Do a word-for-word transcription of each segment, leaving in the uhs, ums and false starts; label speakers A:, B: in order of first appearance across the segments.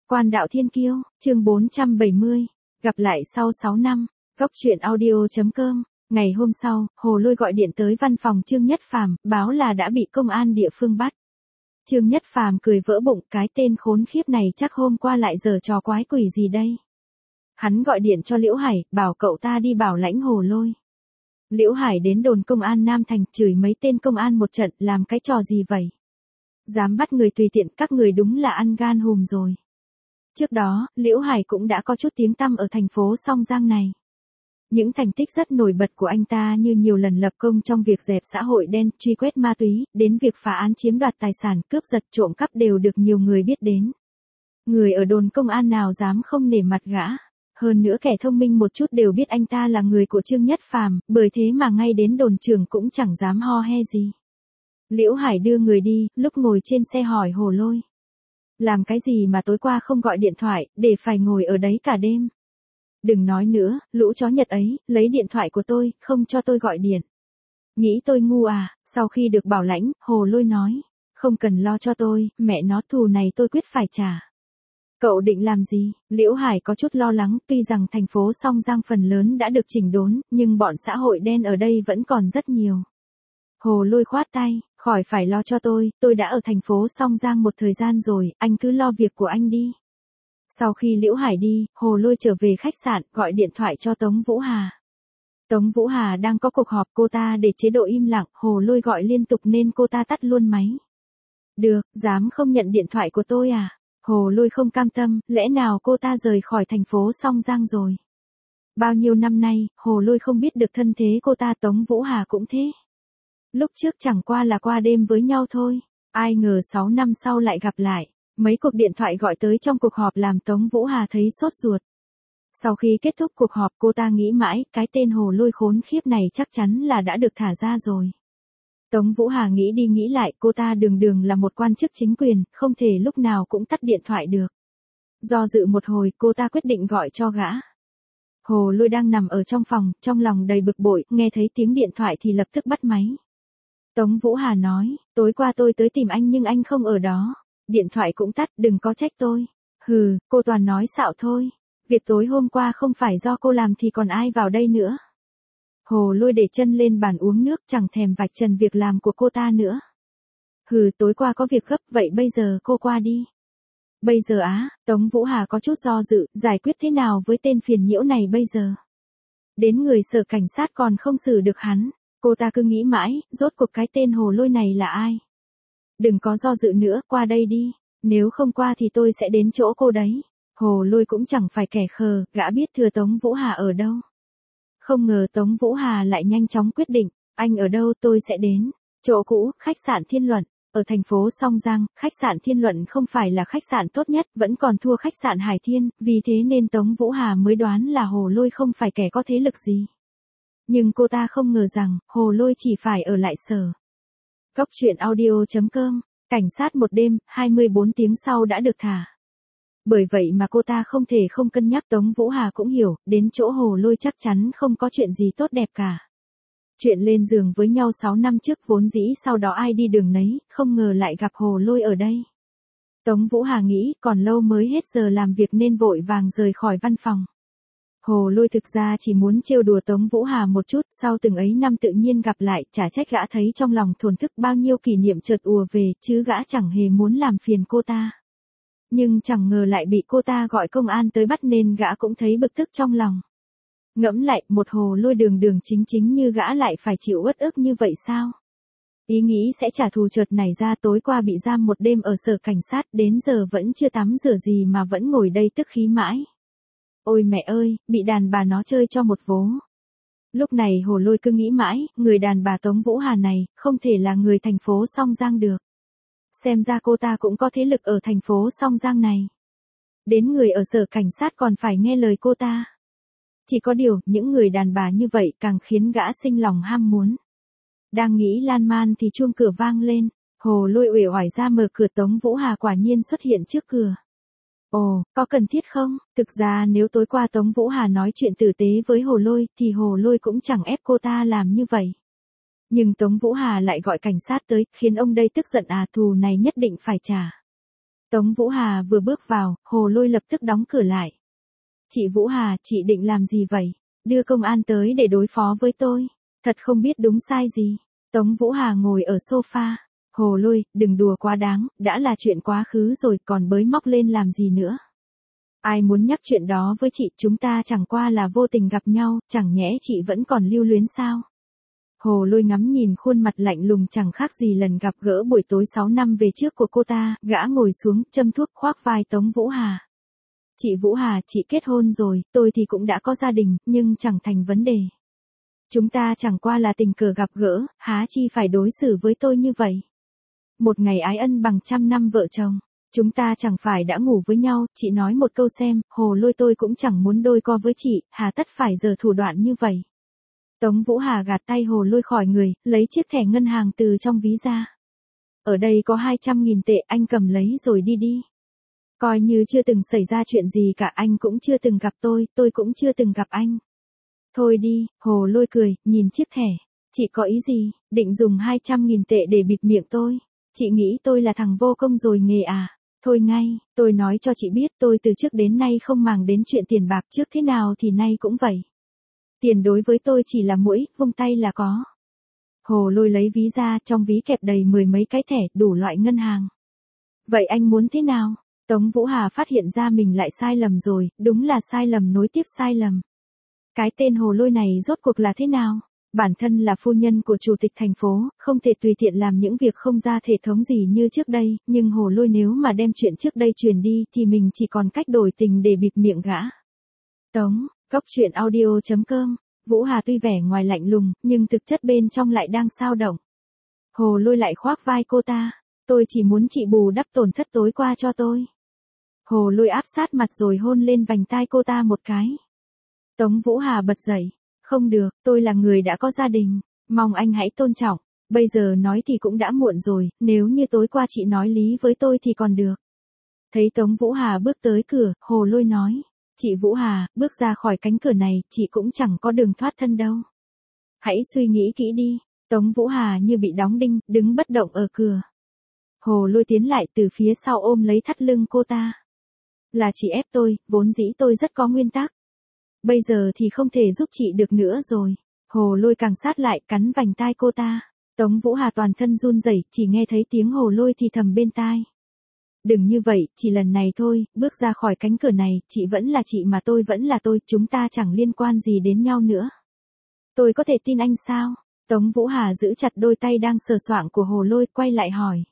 A: Quan đạo thiên kiêu, chương bốn trăm bảy mươi, gặp lại sau sáu năm, góc truyện audio.com. Ngày hôm sau, Hồ Lôi gọi điện tới văn phòng Trương Nhất Phàm, báo là đã bị công an địa phương bắt. Trương Nhất Phàm cười vỡ bụng, cái tên khốn khiếp này chắc hôm qua lại giở trò quái quỷ gì đây. Hắn gọi điện cho Liễu Hải, bảo cậu ta đi bảo lãnh Hồ Lôi. Liễu Hải đến đồn công an Nam Thành, chửi mấy tên công an một trận, làm cái trò gì vậy? Dám bắt người tùy tiện, các người đúng là ăn gan hùm rồi. Trước đó, Liễu Hải cũng đã có chút tiếng tăm ở thành phố Song Giang này. Những thành tích rất nổi bật của anh ta như nhiều lần lập công trong việc dẹp xã hội đen, truy quét ma túy, đến việc phá án chiếm đoạt tài sản, cướp giật, trộm cắp đều được nhiều người biết đến. Người ở đồn công an nào dám không nể mặt gã. Hơn nữa kẻ thông minh một chút đều biết anh ta là người của Trương Nhất Phàm, bởi thế mà ngay đến đồn trưởng cũng chẳng dám ho he gì. Liễu Hải đưa người đi, lúc ngồi trên xe hỏi Hồ Lôi. Làm cái gì mà tối qua không gọi điện thoại, để phải ngồi ở đấy cả đêm. Đừng nói nữa, lũ chó Nhật ấy, lấy điện thoại của tôi, không cho tôi gọi điện. Nghĩ tôi ngu à, sau khi được bảo lãnh, Hồ Lôi nói. Không cần lo cho tôi, mẹ nó thù này tôi quyết phải trả. Cậu định làm gì? Liễu Hải có chút lo lắng, tuy rằng thành phố Song Giang phần lớn đã được chỉnh đốn, nhưng bọn xã hội đen ở đây vẫn còn rất nhiều. Hồ Lôi khoát tay, khỏi phải lo cho tôi, tôi đã ở thành phố Song Giang một thời gian rồi, anh cứ lo việc của anh đi. Sau khi Liễu Hải đi, Hồ Lôi trở về khách sạn, gọi điện thoại cho Tống Vũ Hà. Tống Vũ Hà đang có cuộc họp, cô ta để chế độ im lặng, Hồ Lôi gọi liên tục nên cô ta tắt luôn máy. Được, dám không nhận điện thoại của tôi à? Hồ Lôi không cam tâm, lẽ nào cô ta rời khỏi thành phố Song Giang rồi? Bao nhiêu năm nay, Hồ Lôi không biết được thân thế cô ta, Tống Vũ Hà cũng thế. Lúc trước chẳng qua là qua đêm với nhau thôi, ai ngờ sáu năm sau lại gặp lại. Mấy cuộc điện thoại gọi tới trong cuộc họp làm Tống Vũ Hà thấy sốt ruột. Sau khi kết thúc cuộc họp cô ta nghĩ mãi, cái tên Hồ Lôi khốn khiếp này chắc chắn là đã được thả ra rồi. Tống Vũ Hà nghĩ đi nghĩ lại, cô ta đường đường là một quan chức chính quyền, không thể lúc nào cũng tắt điện thoại được. Do dự một hồi, cô ta quyết định gọi cho gã. Hồ Lôi đang nằm ở trong phòng, trong lòng đầy bực bội, nghe thấy tiếng điện thoại thì lập tức bắt máy. Tống Vũ Hà nói, tối qua tôi tới tìm anh nhưng anh không ở đó. Điện thoại cũng tắt, đừng có trách tôi. Hừ, cô toàn nói xạo thôi. Việc tối hôm qua không phải do cô làm thì còn ai vào đây nữa. Hồ Lôi để chân lên bàn uống nước, chẳng thèm vạch trần việc làm của cô ta nữa. Hừ, tối qua có việc gấp, vậy bây giờ cô qua đi. Bây giờ á, Tống Vũ Hà có chút do dự, giải quyết thế nào với tên phiền nhiễu này bây giờ. Đến người sở cảnh sát còn không xử được hắn. Cô ta cứ nghĩ mãi, rốt cuộc cái tên Hồ Lôi này là ai. Đừng có do dự nữa, qua đây đi. Nếu không qua thì tôi sẽ đến chỗ cô đấy. Hồ Lôi cũng chẳng phải kẻ khờ, gã biết thừa Tống Vũ Hà ở đâu. Không ngờ Tống Vũ Hà lại nhanh chóng quyết định, anh ở đâu tôi sẽ đến. Chỗ cũ, khách sạn Thiên Luận. Ở thành phố Song Giang, khách sạn Thiên Luận không phải là khách sạn tốt nhất, vẫn còn thua khách sạn Hải Thiên, vì thế nên Tống Vũ Hà mới đoán là Hồ Lôi không phải kẻ có thế lực gì. Nhưng cô ta không ngờ rằng, Hồ Lôi chỉ phải ở lại sở. Góc truyện audio.com, cảnh sát một đêm, hai mươi bốn tiếng sau đã được thả. Bởi vậy mà cô ta không thể không cân nhắc. Tống Vũ Hà cũng hiểu, đến chỗ Hồ Lôi chắc chắn không có chuyện gì tốt đẹp cả. Chuyện lên giường với nhau sáu năm trước vốn dĩ sau đó ai đi đường nấy, không ngờ lại gặp Hồ Lôi ở đây. Tống Vũ Hà nghĩ còn lâu mới hết giờ làm việc nên vội vàng rời khỏi văn phòng. Hồ Lôi thực ra chỉ muốn trêu đùa Tống Vũ Hà một chút, sau từng ấy năm tự nhiên gặp lại, chả trách gã thấy trong lòng thổn thức, bao nhiêu kỷ niệm chợt ùa về, chứ gã chẳng hề muốn làm phiền cô ta. Nhưng chẳng ngờ lại bị cô ta gọi công an tới bắt nên gã cũng thấy bực tức trong lòng. Ngẫm lại, một Hồ Lôi đường đường chính chính như gã lại phải chịu uất ức như vậy sao? Ý nghĩ sẽ trả thù chợt nảy ra, tối qua bị giam một đêm ở sở cảnh sát, đến giờ vẫn chưa tắm rửa gì mà vẫn ngồi đây tức khí mãi. Ôi mẹ ơi, bị đàn bà nó chơi cho một vố. Lúc này Hồ Lôi cứ nghĩ mãi, người đàn bà Tống Vũ Hà này, không thể là người thành phố Song Giang được. Xem ra cô ta cũng có thế lực ở thành phố Song Giang này. Đến người ở sở cảnh sát còn phải nghe lời cô ta. Chỉ có điều, những người đàn bà như vậy càng khiến gã sinh lòng ham muốn. Đang nghĩ lan man thì chuông cửa vang lên, Hồ Lôi uể oải ra mở cửa. Tống Vũ Hà quả nhiên xuất hiện trước cửa. Ồ, có cần thiết không? Thực ra nếu tối qua Tống Vũ Hà nói chuyện tử tế với Hồ Lôi thì Hồ Lôi cũng chẳng ép cô ta làm như vậy. Nhưng Tống Vũ Hà lại gọi cảnh sát tới, khiến ông đây tức giận, à thù này nhất định phải trả. Tống Vũ Hà vừa bước vào, Hồ Lôi lập tức đóng cửa lại. Chị Vũ Hà, chị định làm gì vậy? Đưa công an tới để đối phó với tôi. Thật không biết đúng sai gì. Tống Vũ Hà ngồi ở sofa. Hồ Lôi, đừng đùa quá đáng, đã là chuyện quá khứ rồi còn bới móc lên làm gì nữa. Ai muốn nhắc chuyện đó với chị, chúng ta chẳng qua là vô tình gặp nhau, chẳng nhẽ chị vẫn còn lưu luyến sao? Hồ Lôi ngắm nhìn khuôn mặt lạnh lùng chẳng khác gì lần gặp gỡ buổi tối sáu năm về trước của cô ta, gã ngồi xuống, châm thuốc khoác vai Tống Vũ Hà. Chị Vũ Hà, chị kết hôn rồi, tôi thì cũng đã có gia đình, nhưng chẳng thành vấn đề. Chúng ta chẳng qua là tình cờ gặp gỡ, há chi phải đối xử với tôi như vậy. Một ngày ái ân bằng trăm năm vợ chồng. Chúng ta chẳng phải đã ngủ với nhau, chị nói một câu xem, Hồ Lôi tôi cũng chẳng muốn đôi co với chị, hà tất phải giở thủ đoạn như vậy. Tống Vũ Hà gạt tay Hồ Lôi khỏi người, lấy chiếc thẻ ngân hàng từ trong ví ra. Ở đây có hai trăm nghìn tệ, anh cầm lấy rồi đi đi. Coi như chưa từng xảy ra chuyện gì cả, anh cũng chưa từng gặp tôi, tôi cũng chưa từng gặp anh. Thôi đi, Hồ Lôi cười, nhìn chiếc thẻ. Chị có ý gì, định dùng hai trăm nghìn tệ để bịt miệng tôi? Chị nghĩ tôi là thằng vô công rồi nghề à? Thôi ngay, tôi nói cho chị biết tôi từ trước đến nay không màng đến chuyện tiền bạc, trước thế nào thì nay cũng vậy. Tiền đối với tôi chỉ là muỗi, vung tay là có. Hồ Lôi lấy ví ra, trong ví kẹp đầy mười mấy cái thẻ, đủ loại ngân hàng. Vậy anh muốn thế nào? Tống Vũ Hà phát hiện ra mình lại sai lầm rồi, đúng là sai lầm nối tiếp sai lầm. Cái tên Hồ Lôi này rốt cuộc là thế nào? Bản thân là phu nhân của chủ tịch thành phố, không thể tùy tiện làm những việc không ra thể thống gì như trước đây, nhưng Hồ Lôi nếu mà đem chuyện trước đây truyền đi thì mình chỉ còn cách đổi tình để bịt miệng gã. Tống, Cốc Truyện Audio chấm com, Vũ Hà tuy vẻ ngoài lạnh lùng, nhưng thực chất bên trong lại đang xao động. Hồ Lôi lại khoác vai cô ta, tôi chỉ muốn chị bù đắp tổn thất tối qua cho tôi. Hồ Lôi áp sát mặt rồi hôn lên vành tai cô ta một cái. Tống Vũ Hà bật dậy. Không được, tôi là người đã có gia đình, mong anh hãy tôn trọng, bây giờ nói thì cũng đã muộn rồi, nếu như tối qua chị nói lý với tôi thì còn được. Thấy Tống Vũ Hà bước tới cửa, Hồ Lôi nói, chị Vũ Hà, bước ra khỏi cánh cửa này, chị cũng chẳng có đường thoát thân đâu. Hãy suy nghĩ kỹ đi, Tống Vũ Hà như bị đóng đinh, đứng bất động ở cửa. Hồ Lôi tiến lại từ phía sau ôm lấy thắt lưng cô ta. Là chị ép tôi, vốn dĩ tôi rất có nguyên tắc. Bây giờ thì không thể giúp chị được nữa rồi. Hồ Lôi càng sát lại, cắn vành tai cô ta. Tống Vũ Hà toàn thân run rẩy, chỉ nghe thấy tiếng Hồ Lôi thì thầm bên tai. Đừng như vậy, chỉ lần này thôi, bước ra khỏi cánh cửa này, chị vẫn là chị mà tôi vẫn là tôi, chúng ta chẳng liên quan gì đến nhau nữa. Tôi có thể tin anh sao? Tống Vũ Hà giữ chặt đôi tay đang sờ soạng của Hồ Lôi, quay lại hỏi.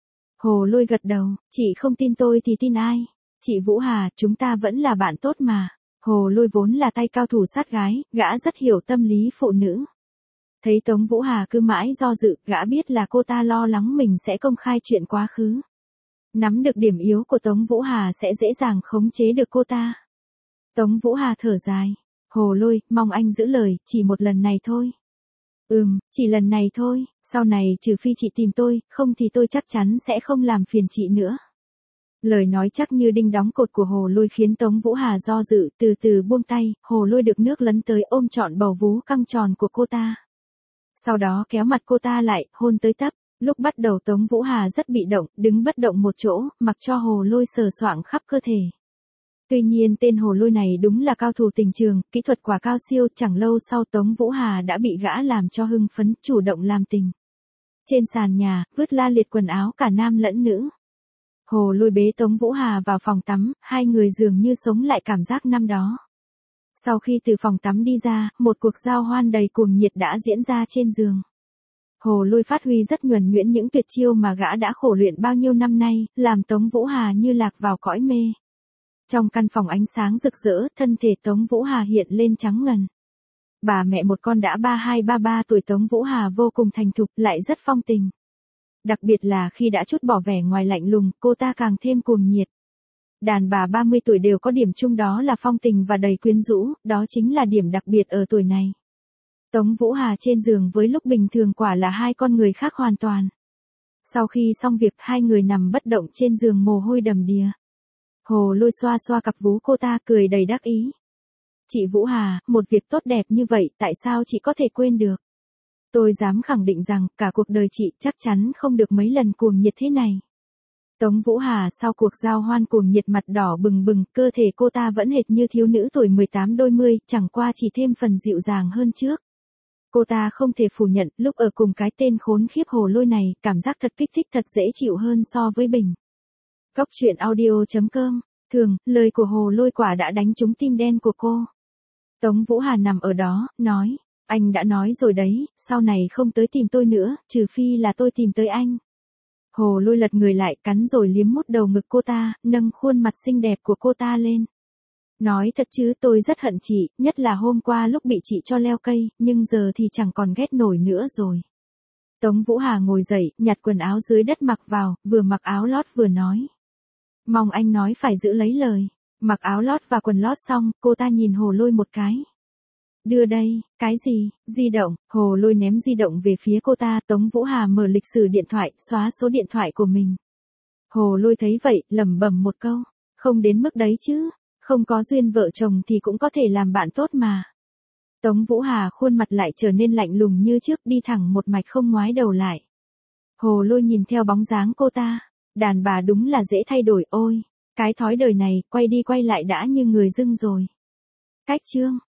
A: Hồ Lôi gật đầu, chị không tin tôi thì tin ai? Chị Vũ Hà, chúng ta vẫn là bạn tốt mà. Hồ Lôi vốn là tay cao thủ sát gái, gã rất hiểu tâm lý phụ nữ. Thấy Tống Vũ Hà cứ mãi do dự, gã biết là cô ta lo lắng mình sẽ công khai chuyện quá khứ. Nắm được điểm yếu của Tống Vũ Hà sẽ dễ dàng khống chế được cô ta. Tống Vũ Hà thở dài. Hồ Lôi, mong anh giữ lời, chỉ một lần này thôi. Ừm, chỉ lần này thôi, sau này trừ phi chị tìm tôi, không thì tôi chắc chắn sẽ không làm phiền chị nữa. Lời nói chắc như đinh đóng cột của Hồ Lôi khiến Tống Vũ Hà do dự, từ từ buông tay, Hồ Lôi được nước lấn tới ôm trọn bầu vú căng tròn của cô ta. Sau đó kéo mặt cô ta lại, hôn tới tấp. Lúc bắt đầu Tống Vũ Hà rất bị động, đứng bất động một chỗ, mặc cho Hồ Lôi sờ soạng khắp cơ thể. Tuy nhiên tên Hồ Lôi này đúng là cao thủ tình trường, kỹ thuật quả cao siêu, chẳng lâu sau Tống Vũ Hà đã bị gã làm cho hưng phấn, chủ động làm tình. Trên sàn nhà, vứt la liệt quần áo cả nam lẫn nữ. Hồ Lôi bế Tống Vũ Hà vào phòng tắm, hai người dường như sống lại cảm giác năm đó. Sau khi từ phòng tắm đi ra, một cuộc giao hoan đầy cuồng nhiệt đã diễn ra trên giường. Hồ Lôi phát huy rất nhuần nhuyễn những tuyệt chiêu mà gã đã khổ luyện bao nhiêu năm nay, làm Tống Vũ Hà như lạc vào cõi mê. Trong căn phòng ánh sáng rực rỡ, thân thể Tống Vũ Hà hiện lên trắng ngần. Bà mẹ một con đã ba hai ba ba tuổi, Tống Vũ Hà vô cùng thành thục, lại rất phong tình. Đặc biệt là khi đã trút bỏ vẻ ngoài lạnh lùng, cô ta càng thêm cuồng nhiệt. Đàn bà ba mươi tuổi đều có điểm chung, đó là phong tình và đầy quyến rũ, đó chính là điểm đặc biệt ở tuổi này. Tống Vũ Hà trên giường với lúc bình thường quả là hai con người khác hoàn toàn. Sau khi xong việc, hai người nằm bất động trên giường, mồ hôi đầm đìa. Hồ Lôi xoa xoa cặp vú cô ta, cười đầy đắc ý. Chị Vũ Hà, một việc tốt đẹp như vậy, tại sao chị có thể quên được? Tôi dám khẳng định rằng, cả cuộc đời chị chắc chắn không được mấy lần cuồng nhiệt thế này. Tống Vũ Hà sau cuộc giao hoan cuồng nhiệt mặt đỏ bừng bừng, cơ thể cô ta vẫn hệt như thiếu nữ tuổi mười tám đôi mươi, chẳng qua chỉ thêm phần dịu dàng hơn trước. Cô ta không thể phủ nhận, lúc ở cùng cái tên khốn khiếp Hồ Lôi này, cảm giác thật kích thích, thật dễ chịu hơn so với Bình. Cốc truyện audio chấm com, thường, lời của Hồ Lôi quả đã đánh trúng tim đen của cô. Tống Vũ Hà nằm ở đó, nói, anh đã nói rồi đấy, sau này không tới tìm tôi nữa, trừ phi là tôi tìm tới anh. Hồ Lôi lật người lại, cắn rồi liếm mút đầu ngực cô ta, nâng khuôn mặt xinh đẹp của cô ta lên. Nói thật chứ, tôi rất hận chị, nhất là hôm qua lúc bị chị cho leo cây, nhưng giờ thì chẳng còn ghét nổi nữa rồi. Tống Vũ Hà ngồi dậy, nhặt quần áo dưới đất mặc vào, vừa mặc áo lót vừa nói. Mong anh nói phải giữ lấy lời. Mặc áo lót và quần lót xong, cô ta nhìn Hồ Lôi một cái. Đưa đây, cái gì, di động, Hồ Lôi ném di động về phía cô ta, Tống Vũ Hà mở lịch sử điện thoại, xóa số điện thoại của mình. Hồ Lôi thấy vậy, lẩm bẩm một câu, không đến mức đấy chứ, không có duyên vợ chồng thì cũng có thể làm bạn tốt mà. Tống Vũ Hà khuôn mặt lại trở nên lạnh lùng như trước, đi thẳng một mạch không ngoái đầu lại. Hồ Lôi nhìn theo bóng dáng cô ta, đàn bà đúng là dễ thay đổi ôi, cái thói đời này, quay đi quay lại đã như người dưng rồi. Cách chương